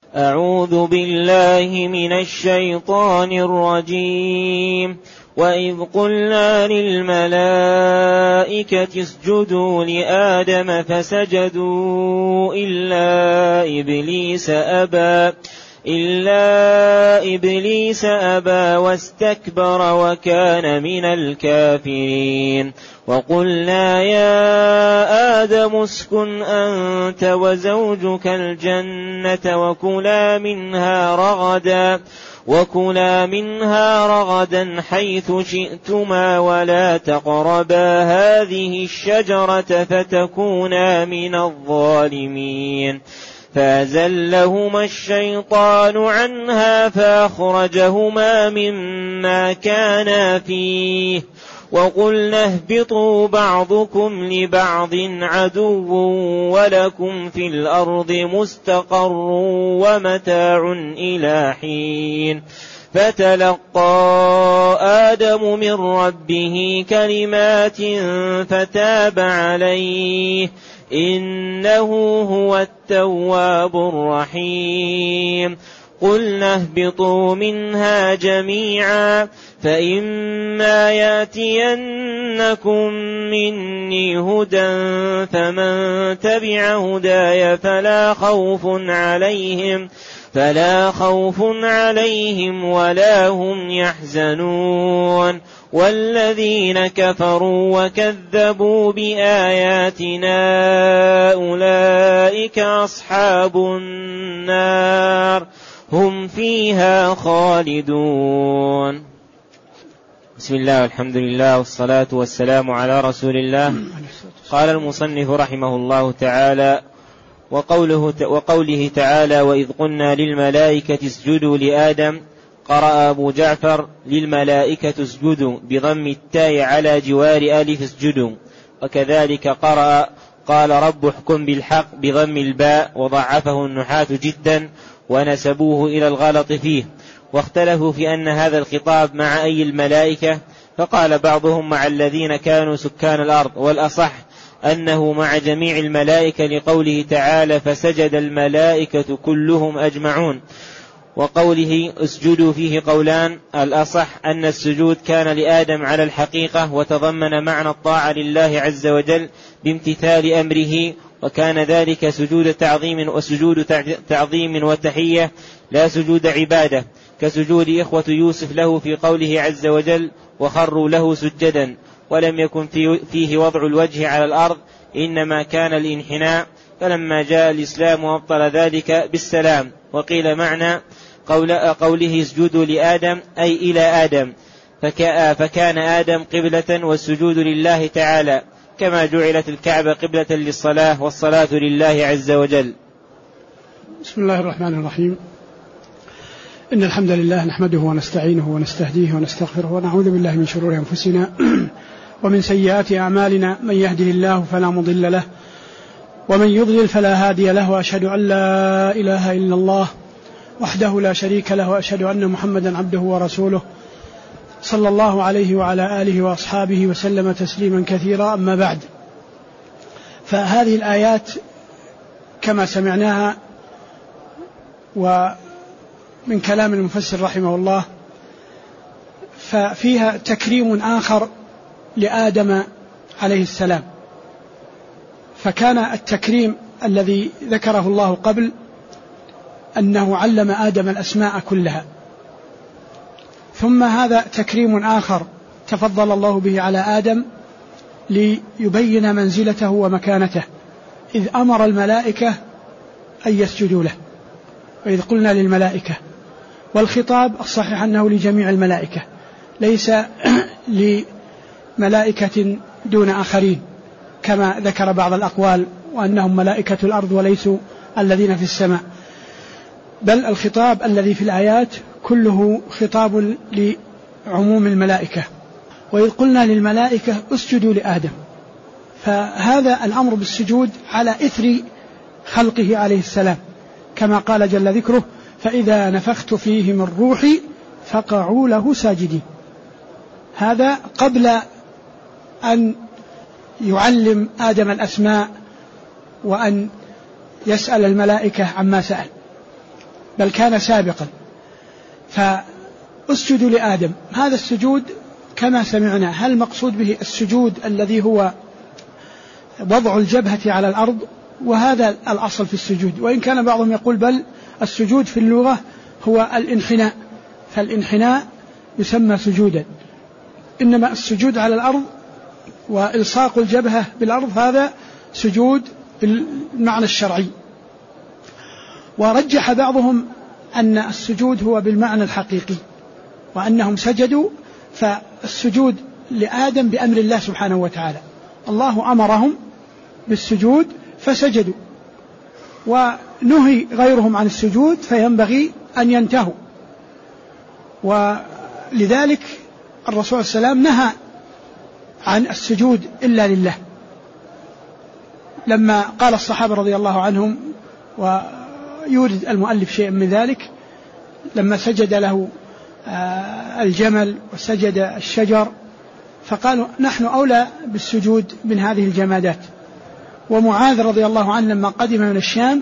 أعوذ بالله من الشيطان الرجيم. وإذ قلنا للملائكة اسجدوا لآدم فسجدوا إلا إبليس أبى واستكبر وكان من الكافرين. وقلنا يا آدم اسكن أنت وزوجك الجنة وكلا منها رغدا حيث شئتما ولا تقربا هذه الشجرة فتكونا من الظالمين. فأزلهما الشيطان عنها فأخرجهما مما كانا فيه وقلنا اهبطوا بعضكم لبعض عدو ولكم في الأرض مستقر ومتاع إلى حين. فتلقى آدم من ربه كلمات فتاب عليه إنه هو التواب الرحيم. قلنا اهبطوا منها جميعا فإما يأتينكم مني هدى فمن تبع هداي فلا خوف عليهم ولا هم يحزنون. والذين كفروا وكذبوا بآياتنا أولئك أصحاب النار هم فيها خالدون. بسم الله والحمد لله والصلاة والسلام على رسول الله. قال المصنف رحمه الله تعالى: وقوله تعالى: وإذ قلنا للملائكة اسجدوا لآدم، قرأ أبو جعفر: للملائكة اسجدوا بضم التاء على جوار ألف اسجدوا. وكذلك قرأ: قال رب احكم بالحق بضم الباء، وضعفه النحاة جدا ونسبوه إلى الغلط فيه. واختلفوا في أن هذا الخطاب مع أي الملائكة، فقال بعضهم مع الذين كانوا سكان الأرض، والأصح أنه مع جميع الملائكة لقوله تعالى: فسجد الملائكة كلهم أجمعون. وقوله اسجدوا فيه قولان: الأصح أن السجود كان لآدم على الحقيقة وتضمن معنى الطاعة لله عز وجل بامتثال أمره، وكان ذلك سجود تعظيم وتحية لا سجود عبادة، كسجود إخوة يوسف له في قوله عز وجل: وخروا له سجدا. ولم يكن فيه وضع الوجه على الأرض، إنما كان الانحناء، فلما جاء الإسلام وابطل ذلك بالسلام. وقيل معنى قوله اسجدوا لآدم أي إلى آدم، فكان آدم قبلة والسجود لله تعالى، كما جعلت الكعبة قبلة للصلاة والصلاة لله عز وجل. بسم الله الرحمن الرحيم. إن الحمد لله نحمده ونستعينه ونستهديه ونستغفره ونعوذ بالله من شرور أنفسنا ومن سيئات أعمالنا. من يهده الله فلا مضل له ومن يضلل فلا هادي له، وأشهد أن لا إله إلا الله وحده لا شريك له، وأشهد أن محمدا عبده ورسوله صلى الله عليه وعلى آله وأصحابه وسلم تسليما كثيرا. أما بعد، فهذه الآيات كما سمعناها ومن كلام المفسر رحمه الله، ففيها تكريم آخر لآدم عليه السلام. فكان التكريم الذي ذكره الله قبل أنه علم آدم الأسماء كلها، ثم هذا تكريم آخر تفضل الله به على آدم ليبين منزلته ومكانته، إذ أمر الملائكة أن يسجدوا له. وإذ قلنا للملائكة، والخطاب الصحيح أنه لجميع الملائكة، ليس لملائكة دون آخرين كما ذكر بعض الأقوال وأنهم ملائكة الأرض وليسوا الذين في السماء، بل الخطاب الذي في الآيات كله خطاب لعموم الملائكة. وإذ قلنا للملائكة اسجدوا لآدم، فهذا الأمر بالسجود على إثر خلقه عليه السلام، كما قال جل ذكره: فإذا نفخت فيه من روحي فقعوا له ساجدين. هذا قبل أن يعلم آدم الأسماء وأن يسأل الملائكة عما سأل. بل كان سابقا. فاسجدوا لآدم، هذا السجود كما سمعنا هل مقصود به السجود الذي هو وضع الجبهة على الأرض؟ وهذا الأصل في السجود، وإن كان بعضهم يقول بل السجود في اللغة هو الانحناء، فالانحناء يسمى سجودا، إنما السجود على الأرض وإلصاق الجبهة بالأرض هذا سجود بالمعنى الشرعي. ورجح بعضهم أن السجود هو بالمعنى الحقيقي، وأنهم سجدوا، فالسجود لآدم بأمر الله سبحانه وتعالى، الله أمرهم بالسجود فسجدوا، ونهي غيرهم عن السجود فينبغي أن ينتهوا. ولذلك الرسول صلى الله عليه وسلم نهى عن السجود إلا لله، لما قال الصحابة رضي الله عنهم، ويورد المؤلف شيء من ذلك، لما سجد له الجمل وسجد الشجر فقالوا نحن أولى بالسجود من هذه الجمادات. ومعاذ رضي الله عنه لما قدم من الشام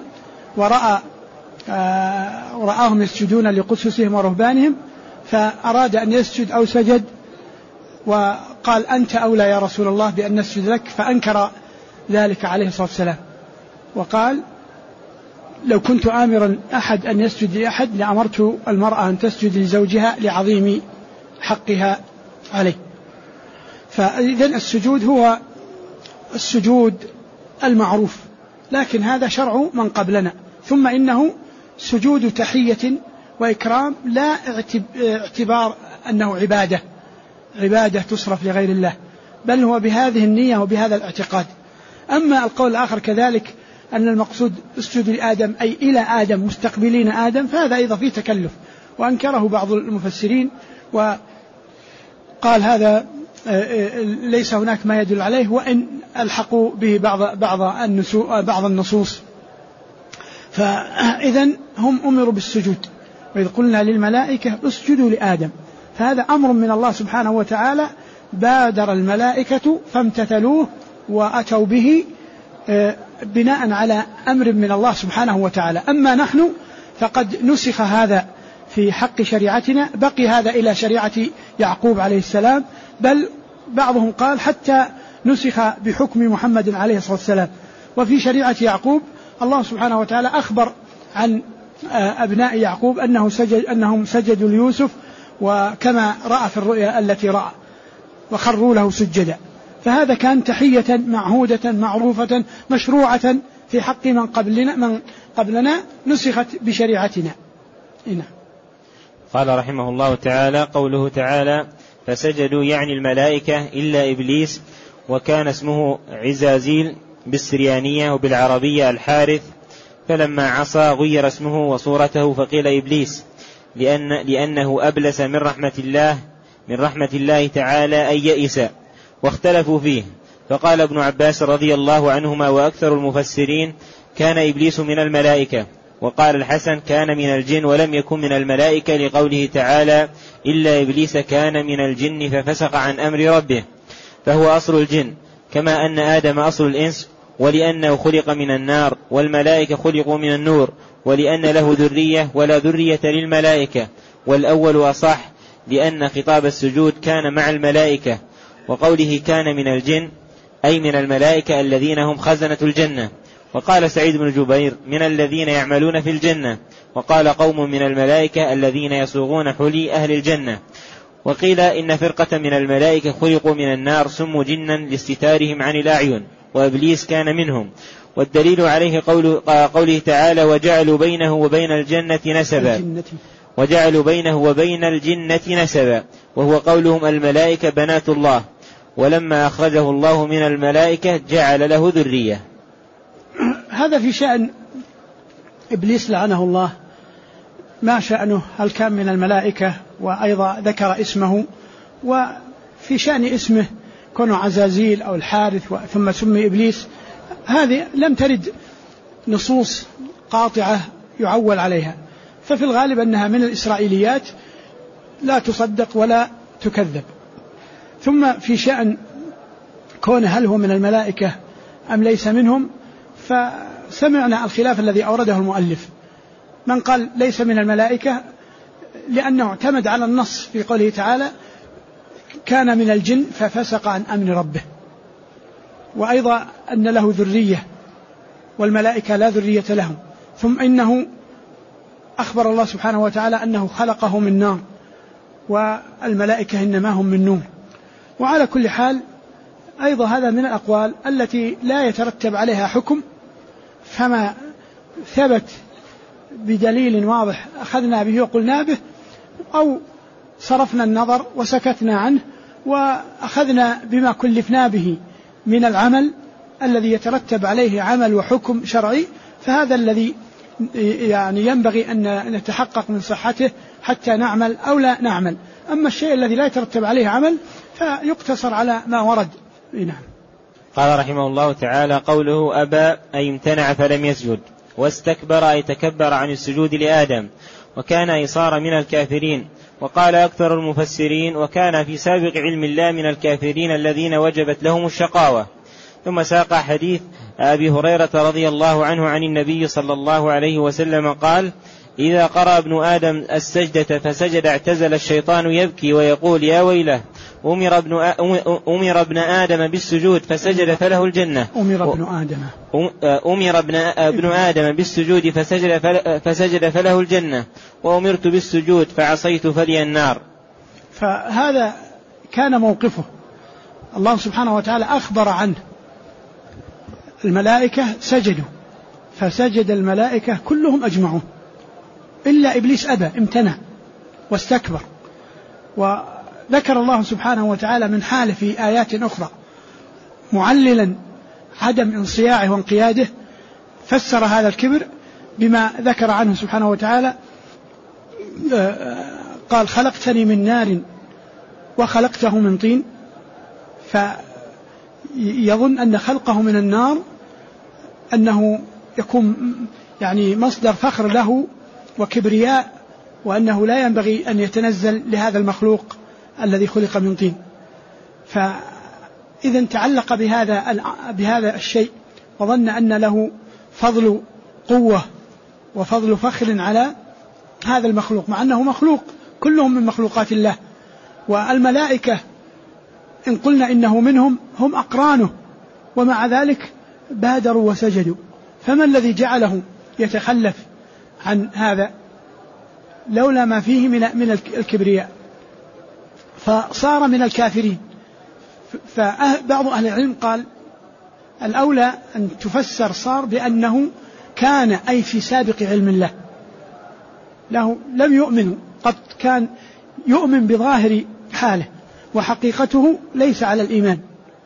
ورآهم يسجدون لقسسهم ورهبانهم فأراد أن يسجد أو سجد، وقال أنت أولى يا رسول الله بأن نسجد لك، فأنكر ذلك عليه الصلاة والسلام، وقال لو كنت آمرا أحد أن يسجد لأحد لأمرت المرأة أن تسجد لزوجها لعظيم حقها عليه. فإذن السجود هو السجود المعروف، لكن هذا شرع من قبلنا. ثم إنه سجود تحية وإكرام، لا اعتبار أنه عبادة تصرف لغير الله، بل هو بهذه النية وبهذا الاعتقاد. أما القول الآخر كذلك أن المقصود اسجد لآدم أي إلى آدم مستقبلين آدم، فهذا أيضا فيه تكلف، وأنكره بعض المفسرين وقال هذا ليس هناك ما يدل عليه، وإن ألحقوا به بعض النصوص. فإذن هم أمروا بالسجود، وإذ قلنا للملائكة اسجدوا لآدم، فهذا أمر من الله سبحانه وتعالى، بادر الملائكة فامتثلوه وأتوا به بناء على أمر من الله سبحانه وتعالى. أما نحن فقد نسخ هذا في حق شريعتنا، بقي هذا إلى شريعة يعقوب عليه السلام، بل بعضهم قال حتى نسخ بحكم محمد عليه الصلاة والسلام. وفي شريعة يعقوب الله سبحانه وتعالى أخبر عن أبناء يعقوب أنهم سجدوا ليوسف، وكما رأى في الرؤيا التي رأى وخروا له سجدا. فهذا كان تحية معهودة معروفة مشروعة في حق من قبلنا نسخت بشريعتنا. قال رحمه الله تعالى: قوله تعالى فسجدوا يعني الملائكة إلا إبليس، وكان اسمه عزازيل بالسريانية وبالعربية الحارث، فلما عصى غير اسمه وصورته فقيل إبليس، لأنه أبلس من رحمة الله تعالى أن يئس، واختلفوا فيه. فقال ابن عباس رضي الله عنهما وأكثر المفسرين كان إبليس من الملائكة، وقال الحسن كان من الجن ولم يكن من الملائكة، لقوله تعالى إلا إبليس كان من الجن ففسق عن أمر ربه، فهو أصل الجن، كما أن آدم أصل الإنس، ولأنه خلق من النار، والملائكة خلقوا من النور، ولأن له ذرية ولا ذرية للملائكة، والأول أصح، لأن خطاب السجود كان مع الملائكة. وقوله كان من الجن أي من الملائكة الذين هم خزنة الجنة. وقال سعيد بن جبير من الذين يعملون في الجنة، وقال قوم من الملائكة الذين يصوغون حلي أهل الجنة. وقيل إن فرقة من الملائكة خلقوا من النار سموا جنا لاستتارهم عن الأعين، وإبليس كان منهم. والدليل عليه قوله تعالى وجعلوا بينه وبين الجنة نسبا، وهو قولهم الملائكة بنات الله، ولما أخرجه الله من الملائكة جعل له ذرية. هذا في شأن إبليس لعنه الله، ما شأنه؟ هل كان من الملائكة؟ وأيضا ذكر اسمه، وفي شأن اسمه كونه عزازيل أو الحارث ثم سمي إبليس، هذه لم ترد نصوص قاطعة يعول عليها، ففي الغالب أنها من الإسرائيليات لا تصدق ولا تكذب. ثم في شأن كونه هل هو من الملائكة أم ليس منهم، فسمعنا الخلاف الذي أورده المؤلف، من قال ليس من الملائكة لأنه اعتمد على النص في قوله تعالى كان من الجن ففسق عن أمر ربه، وأيضا أن له ذرية والملائكة لا ذرية لهم، ثم إنه أخبر الله سبحانه وتعالى أنه خلقه من نار والملائكة إنما هم من نور. وعلى كل حال أيضا هذا من الأقوال التي لا يترتب عليها حكم، فما ثبت بدليل واضح أخذنا به وقلنا به، أو صرفنا النظر وسكتنا عنه وأخذنا بما كلفنا به من العمل الذي يترتب عليه عمل وحكم شرعي، فهذا الذي يعني ينبغي أن نتحقق من صحته حتى نعمل أو لا نعمل. أما الشيء الذي لا يترتب عليه عمل فيقتصر على ما ورد. نعم. قال رحمه الله تعالى: قوله أبى أي امتنع فلم يسجد، واستكبر أي تكبر عن السجود لآدم، وكان أي صار من الكافرين. وقال أكثر المفسرين: وكان في سابق علم الله من الكافرين الذين وجبت لهم الشقاوة. ثم ساق حديث أبي هريرة رضي الله عنه عن النبي صلى الله عليه وسلم قال: إذا قرأ ابن آدم السجدة فسجد اعتزل الشيطان يبكي ويقول يا ويله، أمر ابن آدم بالسجود فسجد فله الجنة. أمر ابن آدم بالسجود فسجد فله الجنة، وأمرت بالسجود فعصيت فلي النار. فهذا كان موقفه. الله سبحانه وتعالى أخبر عنه الملائكة سجدوا، فسجد الملائكة كلهم أجمعون إلا إبليس أبى امتنع واستكبر. وذكر الله سبحانه وتعالى من حاله في آيات أخرى معللا عدم انصياعه وانقياده، فسر هذا الكبر بما ذكر عنه سبحانه وتعالى، قال خلقتني من نار وخلقته من طين، فيظن أن خلقه من النار أنه يكون يعني مصدر فخر له وكبرياء، وأنه لا ينبغي أن يتنزل لهذا المخلوق الذي خلق من طين. فإذا تعلق بهذا الشيء وظن أن له فضل قوة وفضل فخر على هذا المخلوق، مع أنه مخلوق كلهم من مخلوقات الله، والملائكة إن قلنا إنه منهم هم أقرانه، ومع ذلك بادروا وسجدوا. فما الذي جعله يتخلف عن هذا لولا ما فيه من الكبرياء، فصار من الكافرين. فبعض أهل العلم قال الأولى أن تفسر صار بأنه كان أي في سابق علم الله له، لم يؤمن قد كان يؤمن بظاهر حاله وحقيقته ليس على الإيمان.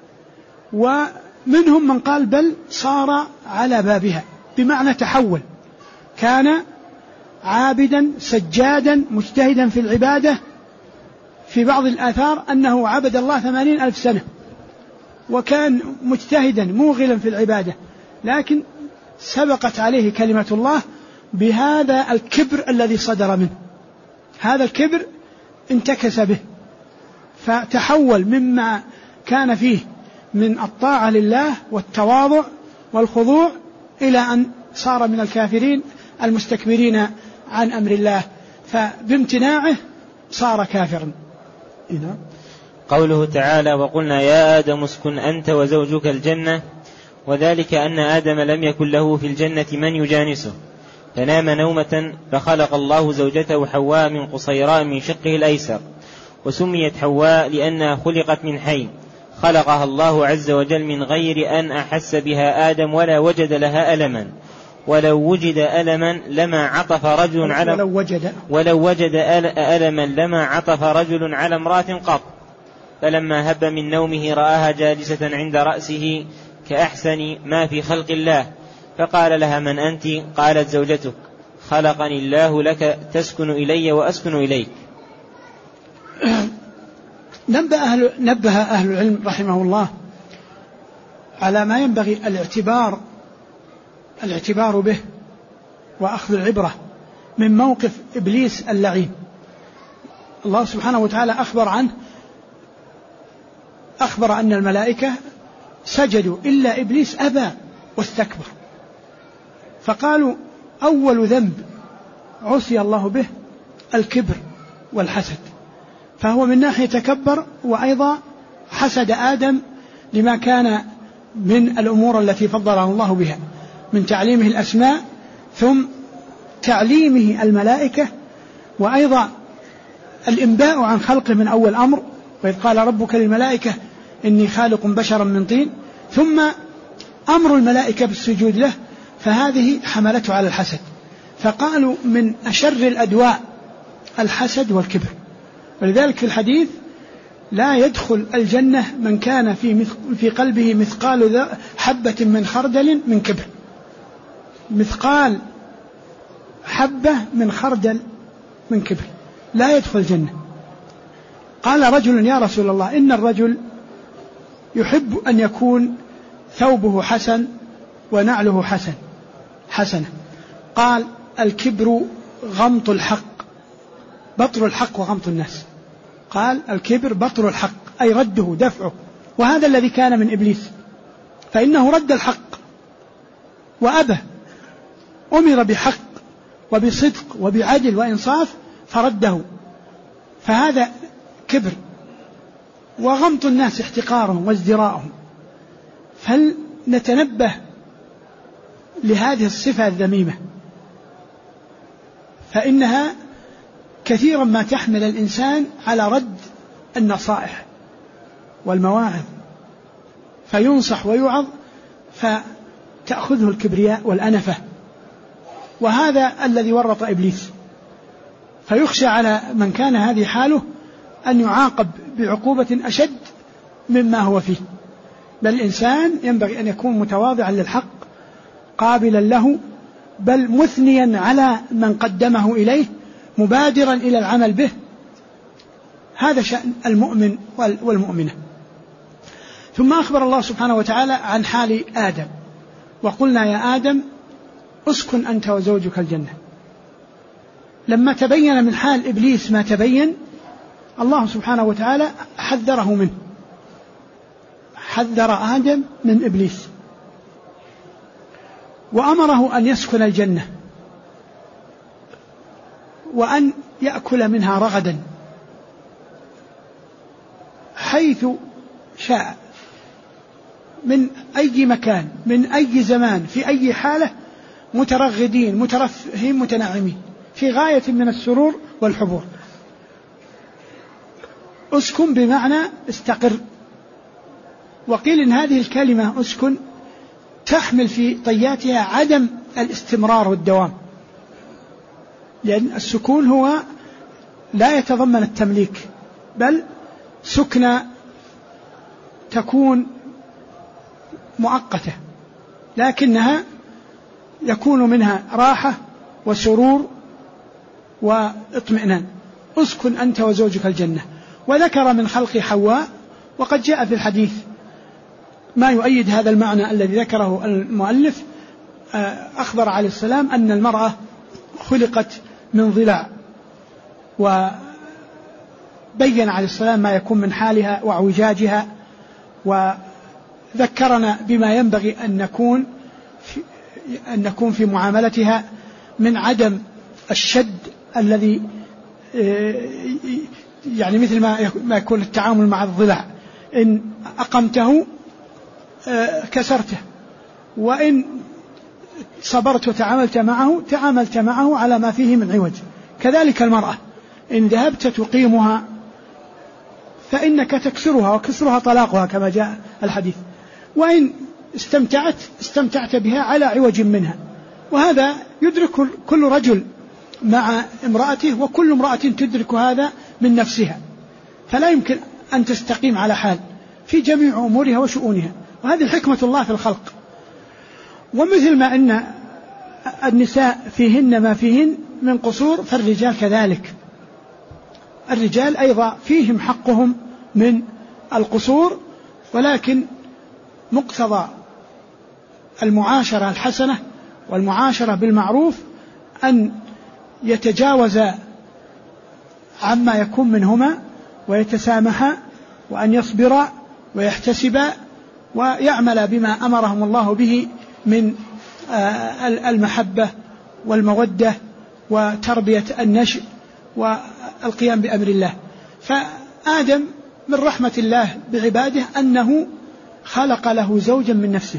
ومنهم من قال بل صار على بابها، بمعنى تحول، كان عابدا سجادا مجتهدا في العبادة. في بعض الآثار أنه عبد الله 80,000 سنة وكان مجتهدا موغلا في العبادة، لكن سبقت عليه كلمة الله بهذا الكبر الذي صدر منه، هذا الكبر انتكس به، فتحول مما كان فيه من الطاعة لله والتواضع والخضوع إلى أن صار من الكافرين المستكبرين عن أمر الله، فبامتناعه صار كافرا. قوله تعالى: وقلنا يا آدم اسكن أنت وزوجك الجنة، وذلك أن آدم لم يكن له في الجنة من يجانسه، فنام نومة فخلق الله زوجته حواء من قصيراء من شقه الأيسر، وسميت حواء لأنها خلقت من حي، خلقها الله عز وجل من غير أن أحس بها آدم ولا وجد لها ألما، ولو وجد ألما لما عطف رجل على ألما لما عطف رجل على امرأة قط. فلما هب من نومه رآها جالسة عند رأسه كأحسن ما في خلق الله، فقال لها من أنت؟ قالت زوجتك، خلقني الله لك تسكن إلي وأسكن إليك. نبه أهل العلم رحمه الله على ما ينبغي الاعتبار به وأخذ العبرة من موقف إبليس اللعين. الله سبحانه وتعالى أخبر عنه، أخبر أن الملائكة سجدوا إلا إبليس أبى واستكبر، فقالوا أول ذنب عصي الله به الكبر والحسد، فهو من ناحية تكبر، وأيضا حسد آدم لما كان من الأمور التي فضله الله بها من تعليمه الأسماء، ثم تعليمه الملائكة، وأيضا الإنباء عن خلقه من أول أمر، وإذ قال ربك للملائكة إني خالق بشرا من طين، ثم أمر الملائكة بالسجود له، فهذه حملته على الحسد. فقالوا من أشر الأدواء الحسد والكبر. ولذلك في الحديث لا يدخل الجنة من كان في قلبه مثقال حبة من خردل من كبر، مثقال حبة من خردل من كبر لا يدخل الجنة. قال رجل يا رسول الله إن الرجل يحب أن يكون ثوبه حسن ونعله حسنة. قال الكبر غمط الحق، بطر الحق وغمط الناس. قال الكبر بطر الحق أي رده دفعه، وهذا الذي كان من إبليس، فإنه رد الحق وأبى، أمر بحق وبصدق وبعدل وإنصاف فرده، فهذا كبر. وغمط الناس احتقارهم وازدراءهم. فلنتنبه لهذه الصفة الذميمة، فإنها كثيرا ما تحمل الإنسان على رد النصائح والمواعظ، فينصح ويوعظ فتأخذه الكبرياء والأنفة، وهذا الذي ورط إبليس. فيخشى على من كان هذه حاله أن يعاقب بعقوبة أشد مما هو فيه. بل الإنسان ينبغي أن يكون متواضعا للحق قابلا له، بل مثنيا على من قدمه إليه، مبادرا إلى العمل به. هذا شأن المؤمن والمؤمنة. ثم أخبر الله سبحانه وتعالى عن حال آدم، وقلنا يا آدم اسكن أنت وزوجك الجنة. لما تبين من حال إبليس ما تبين، الله سبحانه وتعالى حذره منه، حذر آدم من إبليس، وأمره أن يسكن الجنة وأن يأكل منها رغدا حيث شاء، من أي مكان، من أي زمان، في أي حالة، مترغدين مترفهين متنعمين في غاية من السرور والحبور. اسكن بمعنى استقر. وقيل إن هذه الكلمة اسكن تحمل في طياتها عدم الاستمرار والدوام، لأن السكون هو لا يتضمن التمليك، بل سكنة تكون مؤقتة، لكنها يكون منها راحة وسرور واطمئنان. اسكن أنت وزوجك الجنة. وذكر من خلق حواء، وقد جاء في الحديث ما يؤيد هذا المعنى الذي ذكره المؤلف. أخبر عليه السلام أن المرأة خلقت من ضلع، وبين عليه السلام ما يكون من حالها واعوجاجها، وذكرنا بما ينبغي أن نكون في معاملتها من عدم الشد الذي يعني مثل ما يكون التعامل مع الضلع، إن أقمته كسرته، وإن صبرت وتعاملت معه على ما فيه من عوج. كذلك المرأة إن ذهبت تقيمها فإنك تكسرها، وكسرها طلاقها كما جاء الحديث، وإن استمتعت بها على عوج منها. وهذا يدرك كل رجل مع امرأته، وكل امرأة تدرك هذا من نفسها، فلا يمكن أن تستقيم على حال في جميع أمورها وشؤونها. وهذه حكمة الله في الخلق. ومثل ما أن النساء فيهن ما فيهن من قصور، فالرجال كذلك. الرجال أيضا فيهم حقهم من القصور، ولكن مقتضى المعاشرة الحسنة والمعاشرة بالمعروف أن يتجاوز عما يكون منهما ويتسامحا، وأن يصبرا ويحتسبا ويعمل بما أمرهم الله به من المحبة والمودة وتربية النشء والقيام بأمر الله. فآدم من رحمة الله بعباده أنه خلق له زوجا من نفسه،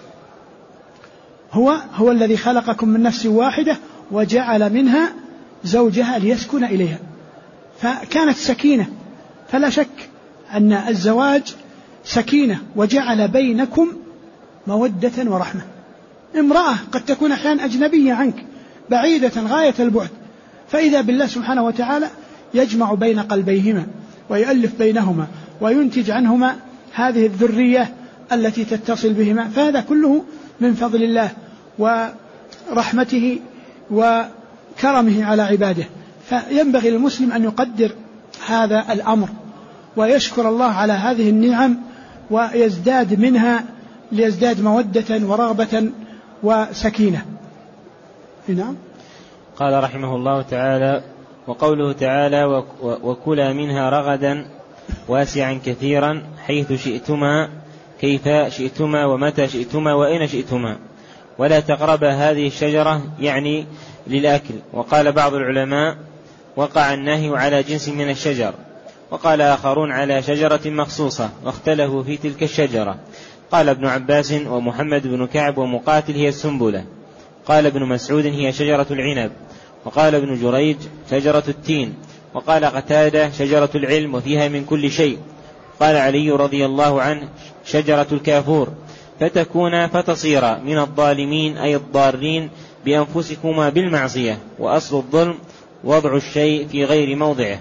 هو الذي خلقكم من نفس واحدة وجعل منها زوجها ليسكن إليها، فكانت سكينة. فلا شك أن الزواج سكينة، وجعل بينكم مودة ورحمة. امرأة قد تكون أحيانا أجنبية عنك بعيدة غاية البعد، فإذا بالله سبحانه وتعالى يجمع بين قلبيهما ويؤلف بينهما وينتج عنهما هذه الذرية التي تتصل بهما. فهذا كله من فضل الله ورحمته وكرمه على عباده. فينبغي للمسلم أن يقدر هذا الأمر ويشكر الله على هذه النعم ويزداد منها ليزداد مودة ورغبة وسكينة. نعم. قال رحمه الله تعالى: وقوله تعالى: وكلا منها رغدا واسعا كثيرا حيث شئتما كيف شئتما ومتى شئتما وأين شئتما ولا تقربا هذه الشجرة، يعني للأكل. وقال بعض العلماء: وقع النهي على جنس من الشجر. وقال آخرون: على شجرة مخصوصة، واختلفوا في تلك الشجرة. قال ابن عباس ومحمد بن كعب ومقاتل: هي السنبلة. قال ابن مسعود: هي شجرة العنب. وقال ابن جريج: شجرة التين. وقال قتادة: شجرة العلم وفيها من كل شيء. قال علي رضي الله عنه: شجرة الكافور، فتكون فتصير من الظالمين أي الضارين بأنفسكما بالمعصية، وأصل الظلم وضع الشيء في غير موضعه.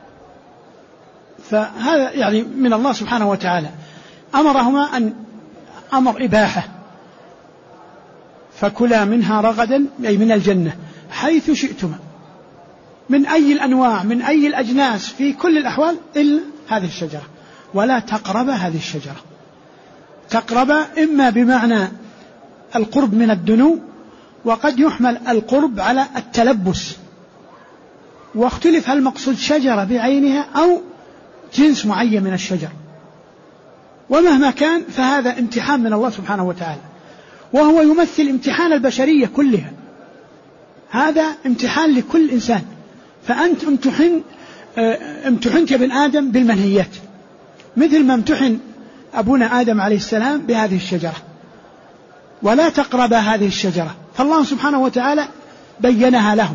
فهذا يعني من الله سبحانه وتعالى، أمرهما أن أمر إباحة، فكلا منها رغدا أي من الجنة حيث شئتما، من أي الأنواع من أي الأجناس في كل الأحوال إلا هذه الشجرة، ولا تقرب هذه الشجرة. تقرب إما بمعنى القرب من الدنو، وقد يحمل القرب على التلبس، واختلف هل مقصود شجرة بعينها أو جنس معين من الشجر. ومهما كان فهذا امتحان من الله سبحانه وتعالى، وهو يمثل امتحان البشرية كلها. هذا امتحان لكل إنسان. فأنت امتحنت يا ابن آدم بالمنهيات، مثل ما امتحن أبونا آدم عليه السلام بهذه الشجرة، ولا تقرب هذه الشجرة. فالله سبحانه وتعالى بينها لهم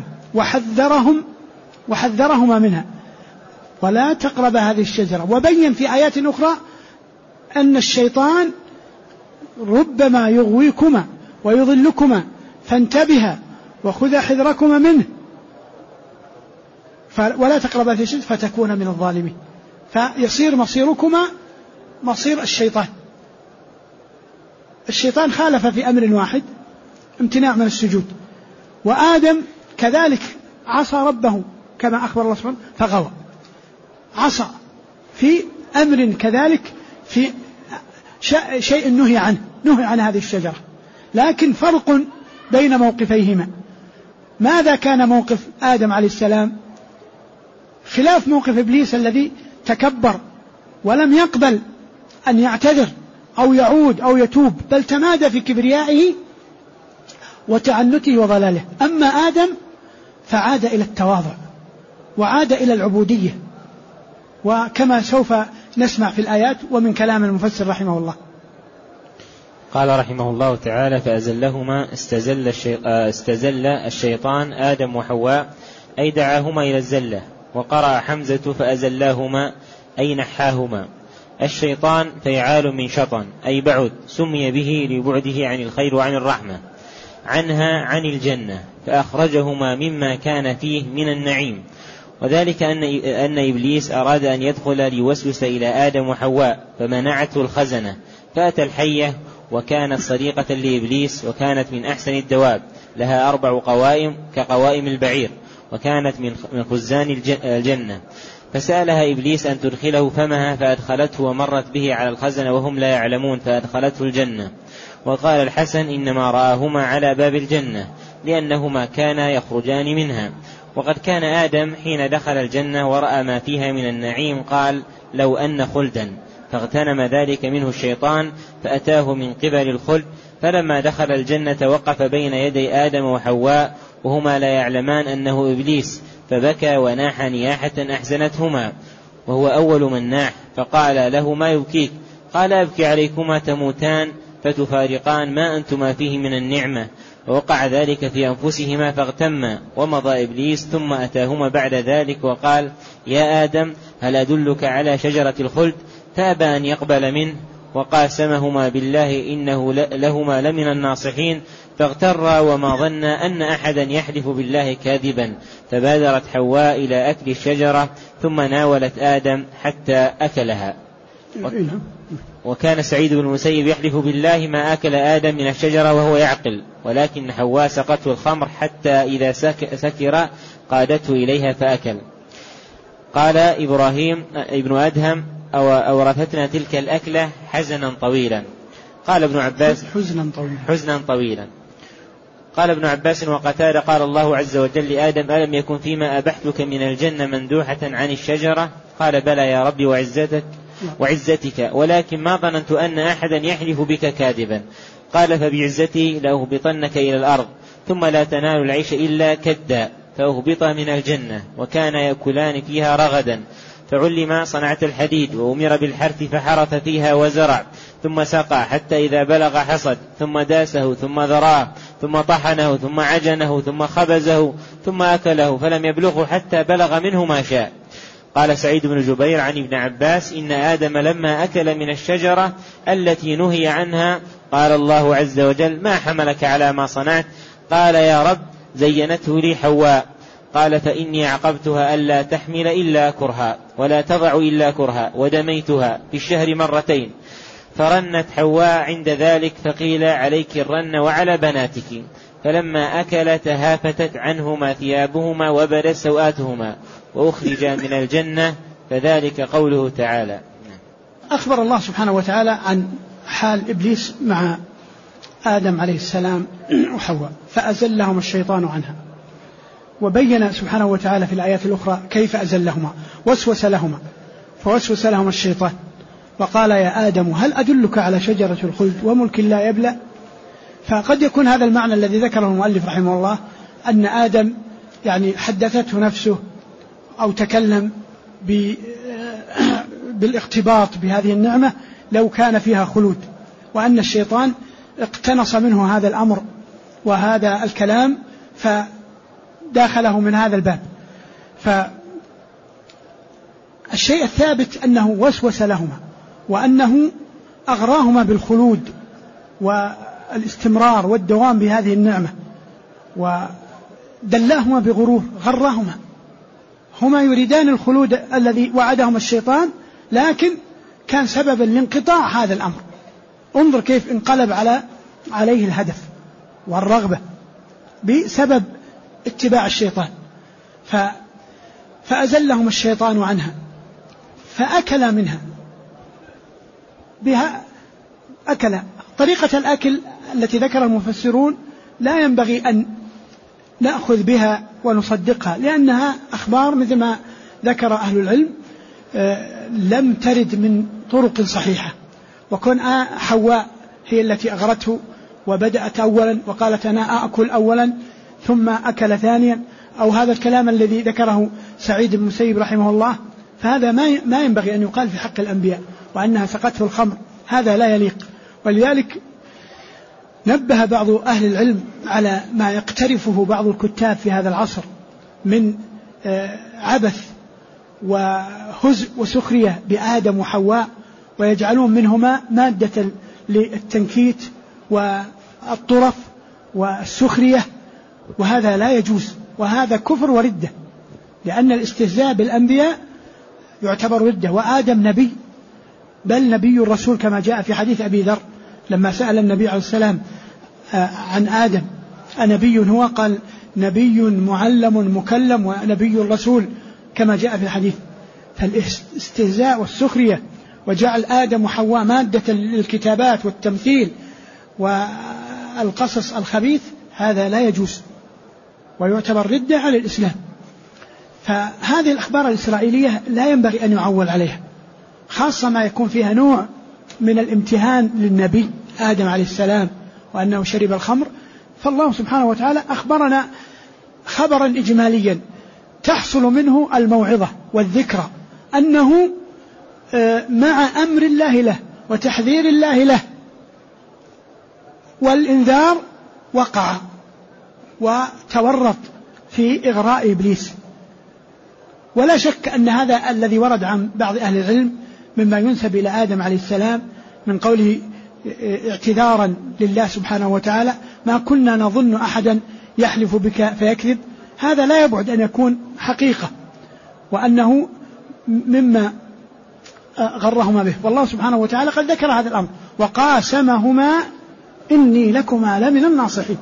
وحذرهما منها، ولا تقرب هذه الشجرة. وبين في آيات أخرى أن الشيطان ربما يغويكما ويضلكما فانتبها وخذ حذركما منه، ولا تقرب هذه الشجرة فتكون من الظالمين. فيصير مصيركما مصير الشيطان. الشيطان خالف في أمر واحد، امتناع من السجود، وآدم كذلك عصى ربه كما أخبر الله سبحانه فغوى، عصى في أمر كذلك في شيء نهي عن هذه الشجرة. لكن فرق بين موقفيهما. ماذا كان موقف آدم عليه السلام؟ خلاف موقف إبليس الذي تكبر ولم يقبل أن يعتذر أو يعود أو يتوب، بل تمادى في كبريائه وتعنته وضلاله. أما آدم فعاد إلى التواضع وعاد إلى العبودية، وكما سوف نسمع في الآيات ومن كلام المفسر رحمه الله. قال رحمه الله تعالى: فأزلهما استزل الشيطان آدم وحواء، أي دعاهما إلى الزلة. وقرأ حمزة: فأزلاهما أي نحاهما. الشيطان فيعال من شطن أي بعد، سمي به لبعده عن الخير وعن الرحمة، عنها عن الجنة، فأخرجهما مما كان فيه من النعيم. وذلك أن إبليس أراد أن يدخل ليوسوس إلى آدم وحواء، فمنعته الخزنة، فأتى الحية وكانت صديقة لإبليس، وكانت من أحسن الدواب، لها 4 قوائم كقوائم البعير، وكانت من خزان الجنة. فسألها إبليس أن تدخله فمها، فأدخلته ومرت به على الخزنة وهم لا يعلمون، فأدخلته الجنة. وقال الحسن: إنما رآهما على باب الجنة لأنهما كانا يخرجان منها. وقد كان آدم حين دخل الجنة ورأى ما فيها من النعيم قال: لو أن خلدا، فاغتنم ذلك منه الشيطان فأتاه من قبل الخلد. فلما دخل الجنة وقف بين يدي آدم وحواء وهما لا يعلمان أنه إبليس، فبكى وناح نياحة أحزنتهما، وهو أول من ناح، فقال له: ما يبكيك؟ قال: أبكي عليكما تموتان فتفارقان ما أنتما فيه من النعمة. ووقع ذلك في أنفسهما فاغتما، ومضى إبليس، ثم أتاهما بعد ذلك وقال: يا آدم هل أدلك على شجرة الخلد؟ فأبى أن يقبل منه، وقاسمهما بالله إنه لهما لمن الناصحين، فاغترا وما ظن أن أحدا يحلف بالله كاذبا، فبادرت حواء إلى أكل الشجرة، ثم ناولت آدم حتى أكلها. وكان سعيد بن المسيب يحلف بالله ما أكل آدم من الشجرة وهو يعقل، ولكن حواء سقته الخمر حتى إذا سكر قادته إليها فأكل. قال إبراهيم ابن أدهم: أورثتنا تلك الأكلة حزنا طويلا. قال ابن عباس: حزنا طويلا. قال ابن عباس وقتادة: قال الله عز وجل لآدم: ألم يكن فيما أبحتك من الجنة مندوحة عن الشجرة؟ قال: بلى يا ربي وعزتك، ولكن ما ظننت أن أحدا يحلف بك كاذبا. قال: فبعزتي لأهبطنك إلى الأرض، ثم لا تنال العيش إلا كدا، فأهبط من الجنة، وكان يأكلان فيها رغدا، فعلم صنعة الحديد، وأمر بالحرث فحرث فيها وزرع، ثم سقى حتى إذا بلغ حصد، ثم داسه، ثم ذراه، ثم طحنه، ثم عجنه، ثم خبزه، ثم أكله، فلم يبلغه حتى بلغ منه ما شاء. قال سعيد بن جبير عن ابن عباس: إن آدم لما أكل من الشجرة التي نهي عنها قال الله عز وجل: ما حملك على ما صنعت؟ قال: يا رب زينته لي حواء. قال: فإني عقبتها ألا تحمل إلا كرها ولا تضع إلا كرها، ودميتها في الشهر مرتين، فرنت حواء عند ذلك، فقيل: عليك الرن وعلى بناتك. فلما أكل تهافتت عنهما ثيابهما وبدت سوآتهما، وأخرج من الجنة، فذلك قوله تعالى. أخبر الله سبحانه وتعالى عن حال إبليس مع آدم عليه السلام وحواء، فأزلهم الشيطان عنها، وبين سبحانه وتعالى في الآيات الأخرى كيف أزلهما. فوسوس لهما الشيطان وقال: يا آدم هل أدلك على شجرة الخلد وملك لا يبلى؟ فقد يكون هذا المعنى الذي ذكره المؤلف رحمه الله، أن آدم يعني حدثته نفسه أو تكلم بالاقتباط بهذه النعمة لو كان فيها خلود، وأن الشيطان اقتنص منه هذا الأمر وهذا الكلام فداخله من هذا الباب. فالشيء الثابت أنه وسوس لهما، وأنه أغراهما بالخلود والاستمرار والدوام بهذه النعمة، ودلاهما بغرور، غرهما. هما يريدان الخلود الذي وعدهم الشيطان، لكن كان سببا لانقطاع هذا الأمر. انظر كيف انقلب عليه الهدف والرغبة بسبب اتباع الشيطان. فأزلهم الشيطان عنها فأكل منها بها. أكل طريقة الأكل التي ذكر المفسرون لا ينبغي أن نأخذ بها ونصدقها، لأنها أخبار مثل ما ذكر أهل العلم لم ترد من طرق صحيحة. وكون حواء هي التي أغرته وبدأت أولا وقالت أنا أأكل أولا ثم أكل ثانيا، أو هذا الكلام الذي ذكره سعيد بن المسيب رحمه الله، فهذا ما ينبغي أن يقال في حق الأنبياء، وأنها سقته الخمر، هذا لا يليق. ولذلك نبه بعض أهل العلم على ما يقترفه بعض الكتاب في هذا العصر من عبث وهزء وسخرية بآدم وحواء، ويجعلون منهما مادة للتنكيت والطرف والسخرية، وهذا لا يجوز، وهذا كفر وردة، لأن الاستهزاء بالأنبياء يعتبر ردة. وآدم نبي، بل نبي الرسول، كما جاء في حديث أبي ذر لما سأل النبي عليه السلام عن آدم أنبي هو؟ قال: نبي معلم مكلم ونبي الرسول، كما جاء في الحديث. فالاستهزاء والسخرية وجعل آدم وحواء مادة للكتابات والتمثيل والقصص الخبيث، هذا لا يجوز ويعتبر ردة على الإسلام. فهذه الأخبار الإسرائيلية لا ينبغي أن يعول عليها، خاصة ما يكون فيها نوع من الامتهان للنبي آدم عليه السلام وأنه شرب الخمر. فالله سبحانه وتعالى أخبرنا خبرا إجماليا تحصل منه الموعظة والذكرى أنه مع أمر الله له وتحذير الله له والإنذار وقع وتورط في إغراء إبليس. ولا شك أن هذا الذي ورد عن بعض أهل العلم مما ينسب إلى آدم عليه السلام من قوله اعتذارا لله سبحانه وتعالى: ما كنا نظن أحدا يحلف بك فيكذب، هذا لا يبعد أن يكون حقيقة وأنه مما غرهما به. والله سبحانه وتعالى قد ذكر هذا الأمر: وقاسمهما إني لكما لمن الناصحين.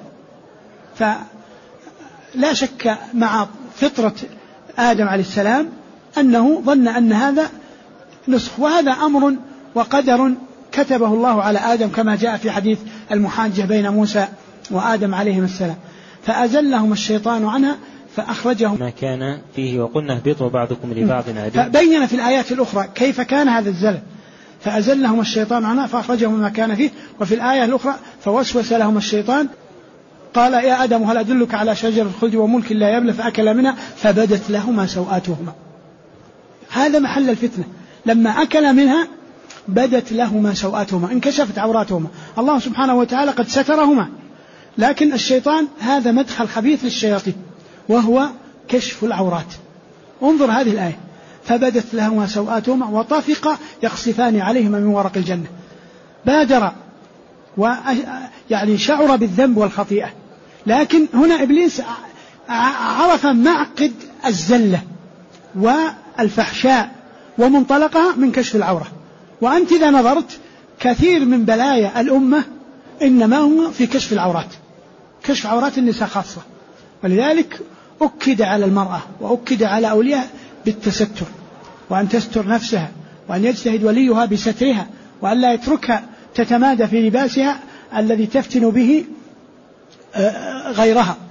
فلا شك مع فطرة آدم عليه السلام أنه ظن أن هذا نسخ، وهذا أمر وقدر كتبه الله على آدم كما جاء في حديث المحاجة بين موسى وآدم عليهما السلام. فأزلهم الشيطان عنها فأخرجهم ما كان فيه وقلنا اهبطوا بعضكم لبعض عدو. فبين في الآيات الأخرى كيف كان هذا الزلل، فأزلهم الشيطان عنها فأخرجهم ما كان فيه. وفي الآية الأخرى فوسوس لهم الشيطان قال: يا آدم هل أدلك على شجر الخلد وملك لا يبلى، فأكل منها فبدت لهما سوآتهما. هذا محل الفتنة، لما أكل منها بدت لهما سوآتهما، انكشفت عوراتهما. الله سبحانه وتعالى قد سترهما، لكن الشيطان هذا مدخل خبيث للشياطين وهو كشف العورات. انظر هذه الآية: فبدت لهما سوآتهما وطفقا يخصفان عليهما من ورق الجنة. بادر ويعني شعر بالذنب والخطيئة، لكن هنا إبليس عرف معقد الزلة والفحشاء ومنطلقها من كشف العورة. وأنت إذا نظرت كثير من بلايا الأمة إنما هو في كشف العورات، كشف عورات النساء خاصة. ولذلك أكد على المرأة وأكد على أولياء بالتستر، وأن تستر نفسها، وأن يجتهد وليها بسترها، وأن لا يتركها تتمادى في لباسها الذي تفتن به غيرها.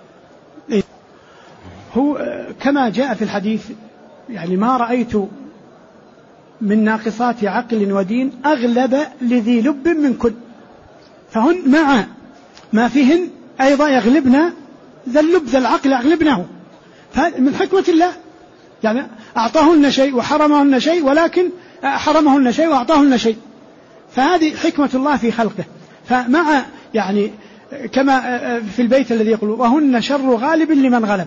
هو كما جاء في الحديث: يعني ما رأيت من ناقصات عقل ودين أغلب لذي لب منكن. فهن مع ما فيهن أيضا يغلبنا ذا اللب ذا العقل يغلبنه. من حكمة الله، يعني أعطاهن شيء وحرمهن شيء، ولكن حرمهن شيء وأعطاهن شيء. فهذه حكمة الله في خلقه. فمع يعني كما في البيت الذي يقول: وهن شر غالب لمن غلب،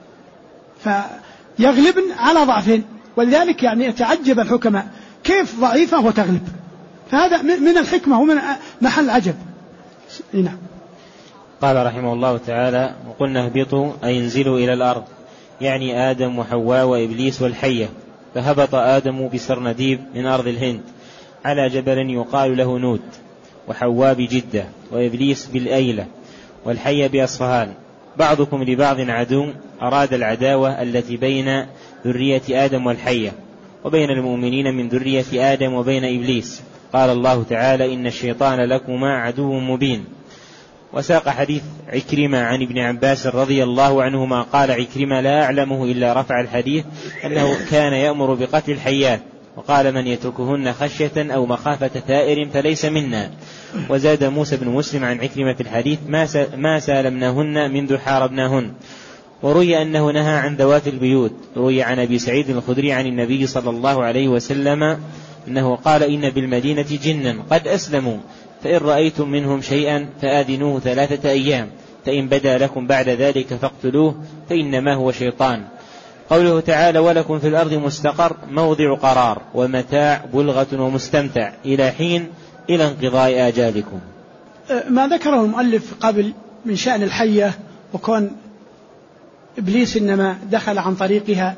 فيغلبن على ضعفين. ولذلك يعني يتعجب الحكماء كيف ضعيفة وتغلب، فهذا من الحكمة ومن محل عجب. نعم. قال رحمه الله تعالى: وقلنا اهبطوا أي انزلوا إلى الأرض، يعني آدم وحواء وإبليس والحية. فهبط آدم بسرنديب من أرض الهند على جبل يقال له نود، وحواء بجدة، وإبليس بالأيلة، والحية بأصفهان. بعضكم لبعض عدو، أراد العداوة التي بين ذرية آدم والحية وبين المؤمنين من ذرية آدم وبين إبليس. قال الله تعالى: إن الشيطان لكما عدو مبين. وساق حديث عكرمة عن ابن عباس رضي الله عنهما قال عكرمة: لا أعلمه إلا رفع الحديث أنه كان يأمر بقتل الحيات، وقال: من يتركهن خشية أو مخافة ثائر فليس منا. وزاد موسى بن مسلم عن عكرمة في الحديث: ما سالمناهن منذ حاربناهن. وروي أنه نهى عن ذوات البيوت. روي عن أبي سعيد الخدري عن النبي صلى الله عليه وسلم أنه قال: إن بالمدينة جنا قد أسلموا، فإن رأيتم منهم شيئا فآذنوه 3 أيام، فإن بدا لكم بعد ذلك فاقتلوه، فإنما هو شيطان. قوله تعالى: ولكم في الأرض مستقر موضع قرار ومتاع بلغة ومستمتع إلى حين، إلى انقضاء آجالكم. ما ذكره المؤلف قبل من شأن الحية وكون إبليس إنما دخل عن طريقها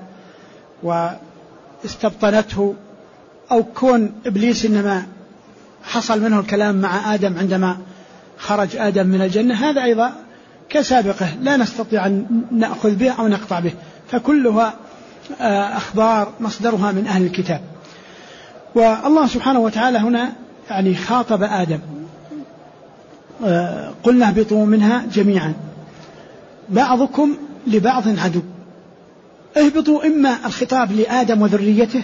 واستبطنته، أو كون إبليس إنما حصل منه الكلام مع آدم عندما خرج آدم من الجنة، هذا أيضا كسابقه لا نستطيع أن نأخذ به أو نقطع به، فكلها أخبار مصدرها من أهل الكتاب. والله سبحانه وتعالى هنا يعني خاطب آدم: قلنا اهبطوا منها جميعا بعضكم لبعض عدو. اهبطوا، إما الخطاب لآدم وذريته،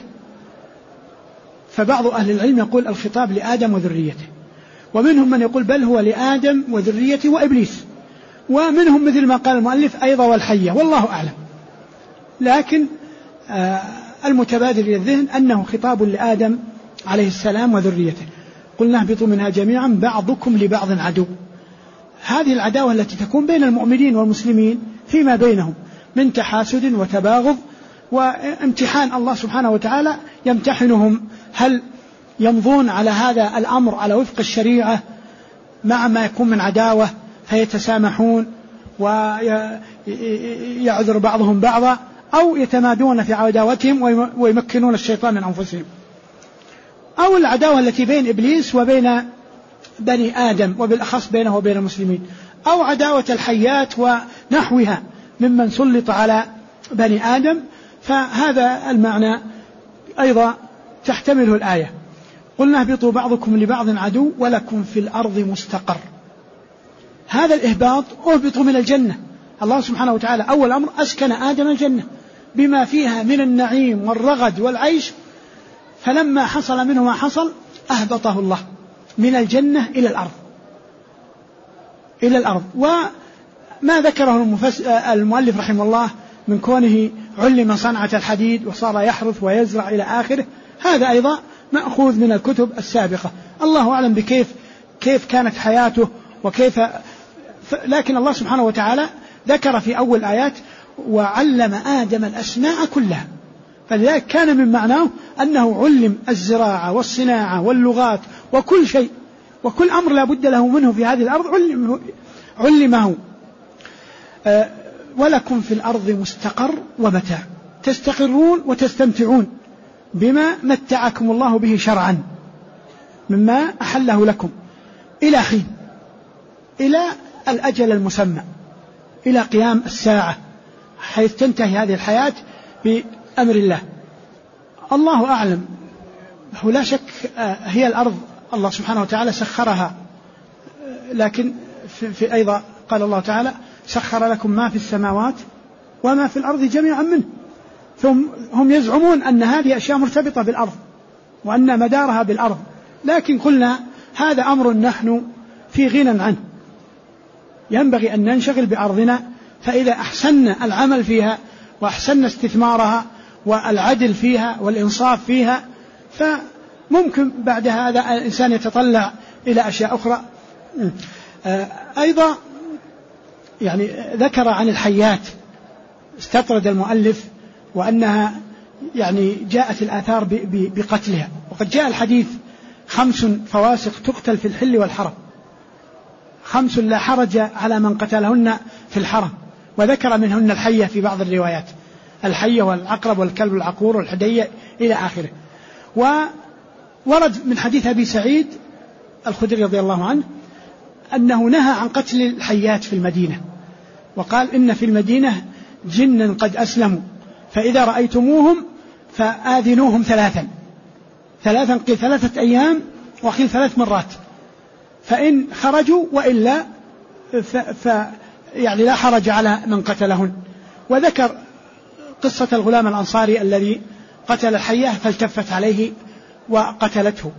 فبعض أهل العلم يقول الخطاب لآدم وذريته، ومنهم من يقول بل هو لآدم وذريته وإبليس. ومنهم مثل ما قال المؤلف أيضا والحية، والله أعلم. لكن المتبادر إلى الذهن أنه خطاب لآدم عليه السلام وذريته. قلنا اهبطوا منها جميعا بعضكم لبعض عدو. هذه العداوة التي تكون بين المؤمنين والمسلمين فيما بينهم من تحاسد وتباغض وامتحان، الله سبحانه وتعالى يمتحنهم هل يمضون على هذا الأمر على وفق الشريعة مع ما يكون من عداوة فيتسامحون ويعذر بعضهم بعضا، أو يتمادون في عداوتهم ويمكنون الشيطان من أنفسهم، أو العداوة التي بين إبليس وبين بني آدم وبالأخص بينه وبين المسلمين، أو عداوة الحيات ونحوها ممن سلط على بني آدم. فهذا المعنى أيضا تحتمله الآية. قلنا اهبطوا بعضكم لبعض عدو ولكم في الأرض مستقر. هذا الإهباط اهبطوا من الجنة. الله سبحانه وتعالى أول أمر أسكن آدم الجنة بما فيها من النعيم والرغد والعيش، فلما حصل منه ما حصل أهبطه الله من الجنة إلى الأرض. وما ذكره المؤلف رحمه الله من كونه علم صنعة الحديد وصار يحرث ويزرع إلى آخره، هذا أيضا مأخوذ من الكتب السابقة. الله أعلم كيف كانت حياته وكيف، لكن الله سبحانه وتعالى ذكر في أول الآيات وعلم آدم الأسماء كلها، فلذلك كان من معناه أنه علم الزراعة والصناعة واللغات وكل شيء، وكل أمر لا بد له منه في هذه الأرض علمه. ولكم في الأرض مستقر ومتاع، تستقرون وتستمتعون بما متعكم الله به شرعا مما أحله لكم إلى حين، إلى الأجل المسمى، إلى قيام الساعة حيث تنتهي هذه الحياة بأمر الله. الله أعلم. هو لا شك هي الأرض الله سبحانه وتعالى سخرها، لكن في أيضا قال الله تعالى سخر لكم ما في السماوات وما في الأرض جميعا منه. ثم هم يزعمون أن هذه أشياء مرتبطة بالأرض وأن مدارها بالأرض، لكن قلنا هذا أمر نحن في غنى عنه، ينبغي أن ننشغل بأرضنا، فإذا أحسننا العمل فيها وأحسننا استثمارها والعدل فيها والإنصاف فيها، فممكن بعد هذا الإنسان يتطلع إلى أشياء أخرى. أيضا يعني ذكر عن الحيات، استطرد المؤلف وأنها يعني جاءت الآثار بقتلها، وقد جاء الحديث 5 فواسق تقتل في الحل والحرم، 5 لا حرج على من قتلهن في الحرم، وذكر منهن الحية في بعض الروايات، الحية والعقرب والكلب العقور والحدية إلى آخره. وورد من حديث أبي سعيد الخدري رضي الله عنه أنه نهى عن قتل الحيات في المدينة، وقال إن في المدينة جنا قد أسلموا فإذا رأيتموهم فآذنوهم 3 قيل 3 أيام وقيل 3 مرات، فإن خرجوا وإلا يعني لا حرج على من قتلهن. وذكر قصة الغلام الأنصاري الذي قتل الحية فالتفت عليه وقتلته.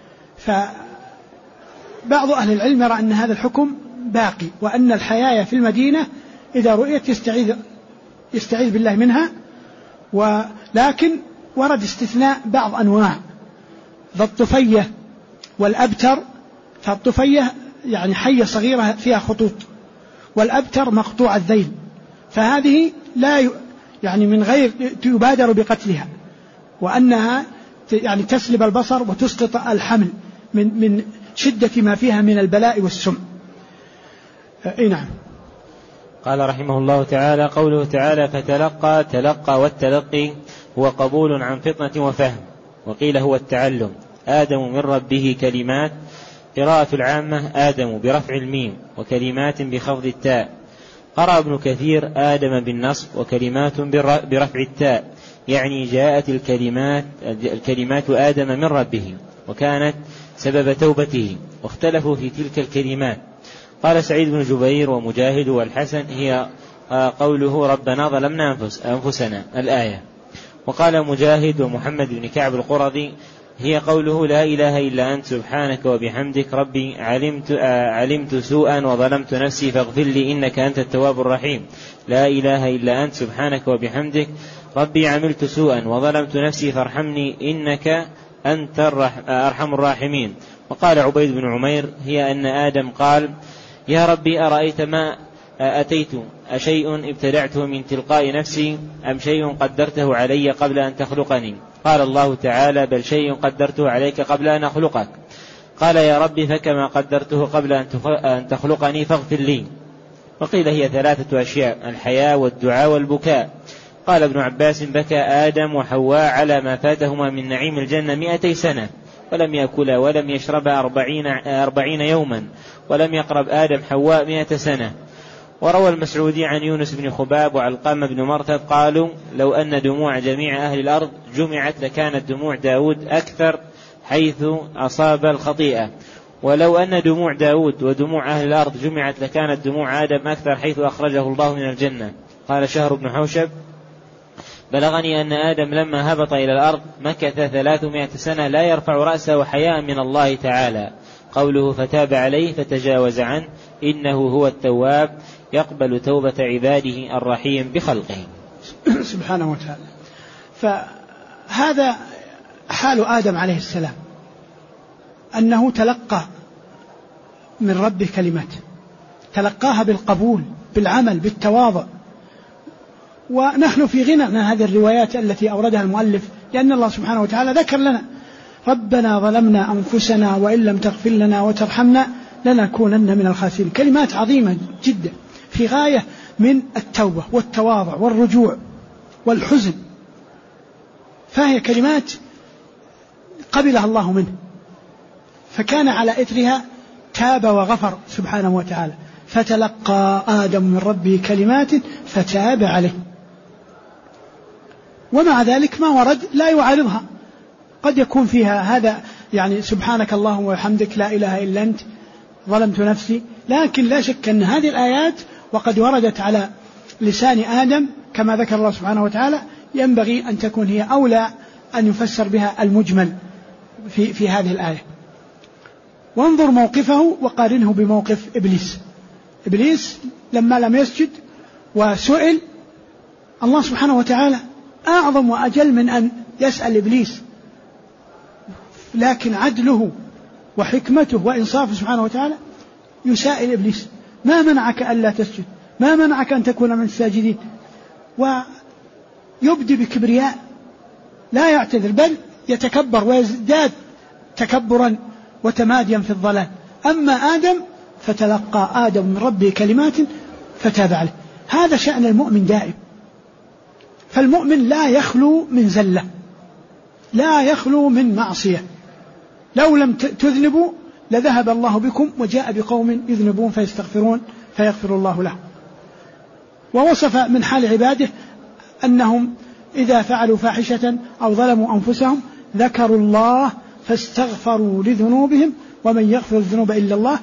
فبعض أهل العلم يرى أن هذا الحكم باقي، وأن الحياة في المدينة إذا رؤيت يستعيذ بالله منها، ولكن ورد استثناء بعض أنواع ذا الطفية والأبتر. فالطفية يعني حية صغيرة فيها خطوط، والأبتر مقطوع الذيل، فهذه لا يعني من غير يبادر بقتلها، وأنها يعني تسلب البصر وتسقط الحمل من شدة ما فيها من البلاء والسم. نعم. قال رحمه الله تعالى: قوله تعالى تلقى والتلقي هو قبول عن فطنة وفهم، وقيل هو التعلم. آدم من ربه كلمات، قراءة العامة آدم برفع الميم وكلمات بخفض التاء. قرأ ابن كثير آدم بالنصب وكلمات برفع التاء، يعني جاءت الكلمات آدم من ربه وكانت سبب توبته، واختلفوا في تلك الكلمات. قال سعيد بن جبير ومجاهد والحسن هي قوله ربنا ظلمنا أنفسنا الآية. وقال مجاهد ومحمد بن كعب القرظي هي قوله لا إله إلا أنت سبحانك وبحمدك ربي علمت سوءا وظلمت نفسي فاغفر لي إنك أنت التواب الرحيم. لا إله إلا أنت سبحانك وبحمدك ربي عملت سوءا وظلمت نفسي فارحمني إنك أنت أرحم الراحمين. وقال عبيد بن عمير هي أن آدم قال يا ربي أرأيت ما أتيت أشيء ابتدعته من تلقاء نفسي أم شيء قدرته علي قبل أن تخلقني؟ قال الله تعالى بل شيء قدرته عليك قبل أن أخلقك. قال يا ربي فكما قدرته قبل أن تخلقني فاغفر لي. وقيل هي 3 أشياء الحياة والدعاء والبكاء. قال ابن عباس بكى آدم وحواء على ما فاتهما من نعيم الجنة 200 سنة ولم يأكلا ولم يشربا 40 يوما ولم يقرب آدم حواء 100 سنة. وروى المسعودي عن يونس بن خباب وعلقمة بن مرثد قالوا لو أن دموع جميع أهل الأرض جمعت لكانت دموع داود أكثر حيث أصاب الخطيئة، ولو أن دموع داود ودموع أهل الأرض جمعت لكانت دموع آدم أكثر حيث أخرجه الله من الجنة. قال شهر بن حوشب بلغني أن آدم لما هبط إلى الأرض مكث 300 سنة لا يرفع رأسه حياء من الله تعالى. قوله فتاب عليه فتجاوز عنه إنه هو التواب يقبل توبة عباده الرحيم بخلقه سبحانه وتعالى. فهذا حال آدم عليه السلام أنه تلقى من ربه كلمات تلقاها بالقبول بالعمل بالتواضع. ونحن في غنى عن هذه الروايات التي أوردها المؤلف لأن الله سبحانه وتعالى ذكر لنا ربنا ظلمنا أنفسنا وإن لم تغفر لنا وترحمنا لنكونن من الخاسرين. كلمات عظيمة جدا في غاية من التوبة والتواضع والرجوع والحزن، فهي كلمات قبلها الله منه فكان على إثرها تاب وغفر سبحانه وتعالى. فتلقى آدم من ربه كلمات فتاب عليه. ومع ذلك ما ورد لا يعارضها، قد يكون فيها هذا يعني سبحانك اللهم وبحمدك لا إله إلا أنت ظلمت نفسي، لكن لا شك أن هذه الآيات وقد وردت على لسان آدم كما ذكر الله سبحانه وتعالى ينبغي أن تكون هي أولى أن يفسر بها المجمل في هذه الآية. وانظر موقفه وقارنه بموقف إبليس لما لم يسجد وسئل الله سبحانه وتعالى أعظم وأجل من أن يسأل إبليس، لكن عدله وحكمته وإنصافه سبحانه وتعالى يسائل إبليس ما منعك ألا تسجد، ما منعك أن تكون من الساجدين، ويبدي بكبرياء لا يعتذر بل يتكبر ويزداد تكبرا وتماديا في الضلال. أما آدم فتلقى آدم من ربه كلمات فتاب عليه. هذا شأن المؤمن دائم، فالمؤمن لا يخلو من زلة لا يخلو من معصية. لو لم تذنبوا لذهب الله بكم وجاء بقوم يذنبون فيستغفرون فيغفر الله لهم. ووصف من حال عباده أنهم إذا فعلوا فاحشة أو ظلموا أنفسهم ذكروا الله فاستغفروا لذنوبهم ومن يغفر الذنوب إلا الله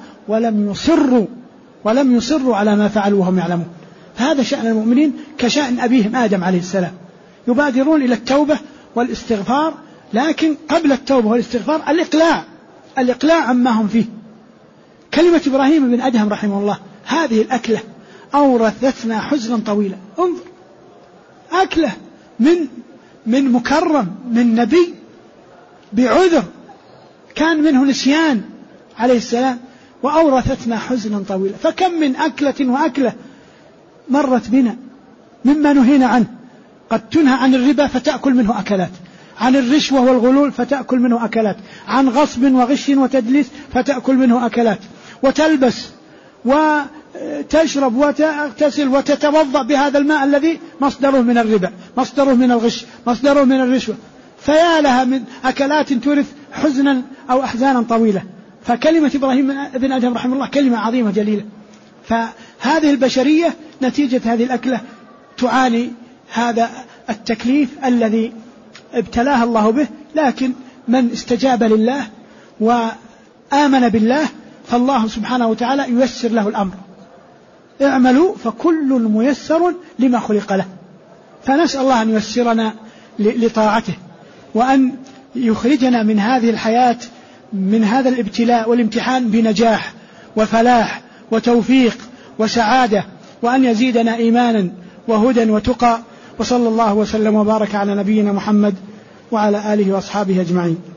ولم يصروا على ما فعلوا وهم يعلمون. هذا شأن المؤمنين كشأن أبيهم آدم عليه السلام، يبادرون إلى التوبة والاستغفار، لكن قبل التوبة والاستغفار الإقلاع عما هم فيه. كلمة إبراهيم بن أدهم رحمه الله هذه الأكلة أورثتنا حزنا طويلا. انظر أكلة من مكرم من نبي بعذر كان منه نسيان عليه السلام وأورثتنا حزنا طويلا. فكم من أكلة وأكلة مرت بنا مما نهينا عنه. قد تنهى عن الربا فتأكل منه أكلات، عن الرشوة والغلول فتأكل منه أكلات، عن غصب وغش وتدليس فتأكل منه أكلات، وتلبس وتشرب وتغتسل وتتوضأ بهذا الماء الذي مصدره من الربا، مصدره من الغش، مصدره من الرشوة. فيا لها من أكلات تورث حزنا أو أحزانا طويلة. فكلمة إبراهيم بن أدهم رحمه الله كلمة عظيمة جليلة. فهذه البشرية نتيجة هذه الأكلة تعاني هذا التكليف الذي ابتلاها الله به. لكن من استجاب لله وآمن بالله فالله سبحانه وتعالى ييسر له الأمر. اعملوا فكل ميسر لما خلق له. فنسأل الله أن ييسرنا لطاعته وأن يخرجنا من هذه الحياة من هذا الابتلاء والامتحان بنجاح وفلاح وتوفيق وسعادة، وأن يزيدنا إيمانا وهدى وتقى. وصلى الله وسلم وبارك على نبينا محمد وعلى آله وأصحابه أجمعين.